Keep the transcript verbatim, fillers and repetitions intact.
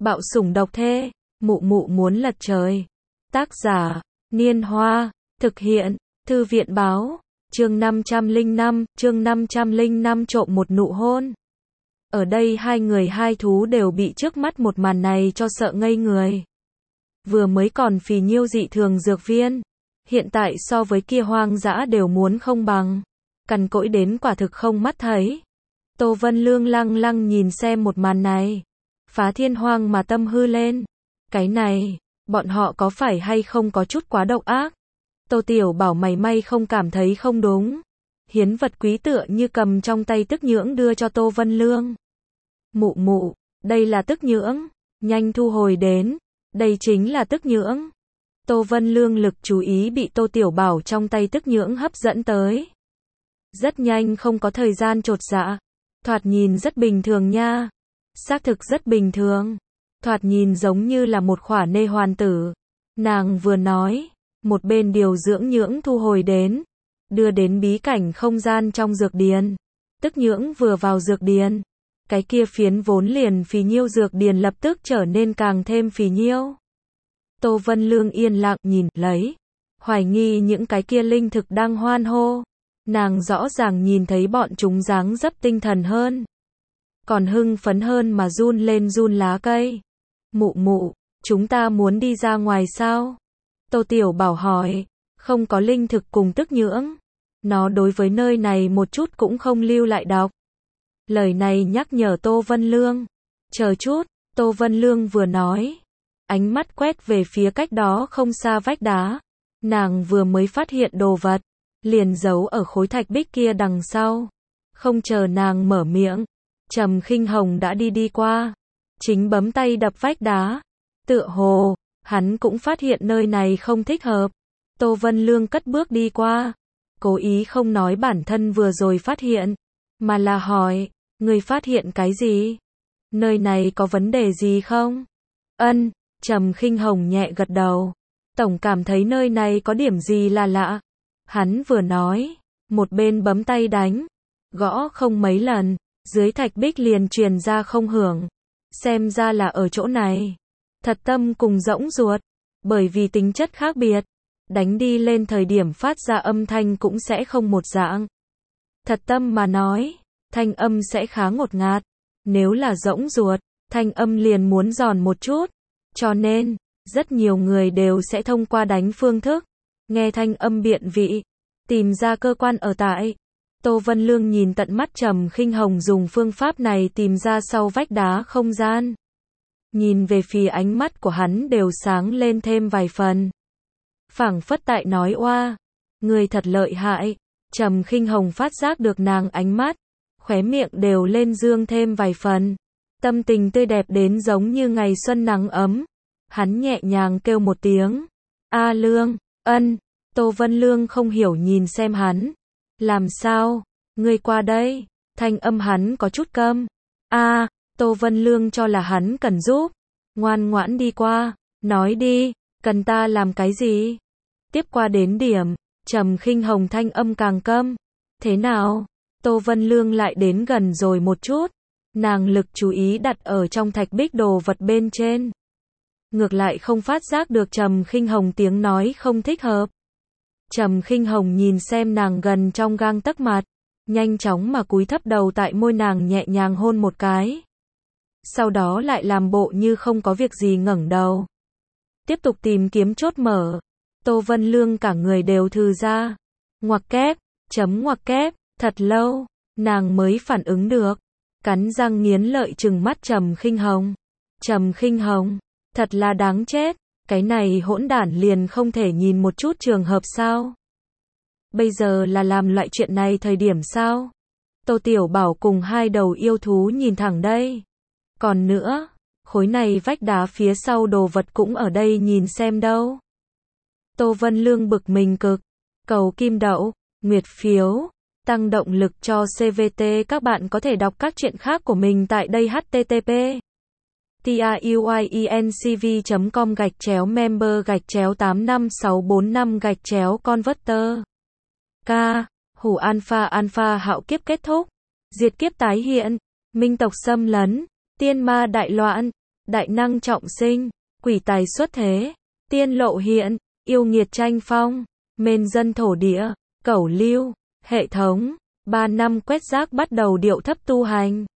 Bạo sủng độc thê, mụ mụ muốn lật trời. Tác giả, Niên Hoa, thực hiện, Thư viện báo, chương năm trăm lẻ năm, chương năm trăm lẻ năm trộm một nụ hôn. Ở đây hai người hai thú đều bị trước mắt một màn này cho sợ ngây người. Vừa mới còn phì nhiêu dị thường dược viên, hiện tại so với kia hoang dã đều muốn không bằng, cằn cỗi đến quả thực không mắt thấy. Tô Vân Lương lăng lăng nhìn xem một màn này, phá thiên hoang mà tâm hư lên. Cái này, bọn họ có phải hay không có chút quá độc ác? Tô Tiểu Bảo mày may không cảm thấy không đúng. Hiến vật quý tựa như cầm trong tay tức nhưỡng đưa cho Tô Vân Lương. Mụ mụ, đây là tức nhưỡng, nhanh thu hồi đến, đây chính là tức nhưỡng. Tô Vân Lương lực chú ý bị Tô Tiểu Bảo trong tay tức nhưỡng hấp dẫn tới. Rất nhanh không có thời gian chột dạ, thoạt nhìn rất bình thường nha. Xác thực rất bình thường, thoạt nhìn giống như là một khỏa nê hoàn tử. Nàng vừa nói, một bên điều dưỡng nhưỡng thu hồi đến, đưa đến bí cảnh không gian trong dược điền. Tức nhưỡng vừa vào dược điền, cái kia phiến vốn liền phì nhiêu dược điền lập tức trở nên càng thêm phì nhiêu. Tô Vân Lương yên lặng nhìn lấy, hoài nghi những cái kia linh thực đang hoan hô. Nàng rõ ràng nhìn thấy bọn chúng dáng dấp tinh thần hơn, còn hưng phấn hơn mà run lên run lá cây. Mụ mụ, chúng ta muốn đi ra ngoài sao? Tô Tiểu Bảo hỏi. Không có linh thực cùng tức nhưỡng, nó đối với nơi này một chút cũng không lưu lại độc. Lời này nhắc nhở Tô Vân Lương. Chờ chút, Tô Vân Lương vừa nói, ánh mắt quét về phía cách đó không xa vách đá. Nàng vừa mới phát hiện đồ vật, liền giấu ở khối thạch bích kia đằng sau. Không chờ nàng mở miệng, Trầm Khinh Hồng đã đi đi qua, chính bấm tay đập vách đá. Tựa hồ, hắn cũng phát hiện nơi này không thích hợp. Tô Vân Lương cất bước đi qua, cố ý không nói bản thân vừa rồi phát hiện, mà là hỏi, người phát hiện cái gì? Nơi này có vấn đề gì không? Ân, Trầm Khinh Hồng nhẹ gật đầu. Tổng cảm thấy nơi này có điểm gì là lạ. Hắn vừa nói, một bên bấm tay đánh, gõ không mấy lần, dưới thạch bích liền truyền ra không hưởng. Xem ra là ở chỗ này. Thật tâm cùng rỗng ruột, bởi vì tính chất khác biệt, đánh đi lên thời điểm phát ra âm thanh cũng sẽ không một dạng. Thật tâm mà nói, thanh âm sẽ khá ngột ngạt. Nếu là rỗng ruột, thanh âm liền muốn giòn một chút. Cho nên, rất nhiều người đều sẽ thông qua đánh phương thức, nghe thanh âm biện vị, tìm ra cơ quan ở tại. Tô Vân Lương nhìn tận mắt Trầm Khinh Hồng dùng phương pháp này tìm ra sau vách đá không gian. Nhìn về phía ánh mắt của hắn đều sáng lên thêm vài phần. Phảng phất tại nói oa, người thật lợi hại. Trầm Khinh Hồng phát giác được nàng ánh mắt, khóe miệng đều lên dương thêm vài phần. Tâm tình tươi đẹp đến giống như ngày xuân nắng ấm. Hắn nhẹ nhàng kêu một tiếng. A Lương, ân. Tô Vân Lương không hiểu nhìn xem hắn. Làm sao? Ngươi qua đây. Thanh âm hắn có chút câm. A, Tô Vân Lương cho là hắn cần giúp. Ngoan ngoãn đi qua. Nói đi, cần ta làm cái gì? Tiếp qua đến điểm, Trầm Khinh Hồng thanh âm càng câm. Thế nào? Tô Vân Lương lại đến gần rồi một chút. Nàng lực chú ý đặt ở trong thạch bích đồ vật bên trên. Ngược lại không phát giác được Trầm Khinh Hồng tiếng nói không thích hợp. Trầm Khinh Hồng nhìn xem nàng gần trong gang tấc mặt, nhanh chóng mà cúi thấp đầu tại môi nàng nhẹ nhàng hôn một cái. Sau đó lại làm bộ như không có việc gì ngẩng đầu. Tiếp tục tìm kiếm chốt mở. Tô Vân Lương cả người đều thư ra. Ngoặc kép, chấm ngoặc kép, thật lâu, nàng mới phản ứng được. Cắn răng nghiến lợi trừng mắt Trầm Khinh Hồng. Trầm Khinh Hồng, thật là đáng chết, cái này hỗn đản liền không thể nhìn một chút trường hợp sao? Bây giờ là làm loại chuyện này thời điểm sao? Tô Tiểu Bảo cùng hai đầu yêu thú nhìn thẳng đây. Còn nữa, khối này vách đá phía sau đồ vật cũng ở đây nhìn xem đâu. Tô Vân Lương bực mình cực. Cầu kim đậu, nguyệt phiếu, tăng động lực cho xê vê tê. Các bạn có thể đọc các chuyện khác của mình tại đây h t t p truyencv chấm com gạch chéo member gạch chéo tám năm sáu bốn năm gạch chéo converter. K. Hủ alpha alpha hạo kiếp kết thúc. Diệt kiếp tái hiện. Minh tộc xâm lấn. Tiên ma đại loạn. đại năng trọng sinh, quỷ tài xuất thế, tiên lộ hiện, yêu nghiệt tranh phong, mên dân thổ địa, cẩu lưu, hệ thống, ba năm quét rác bắt đầu điệu thấp tu hành.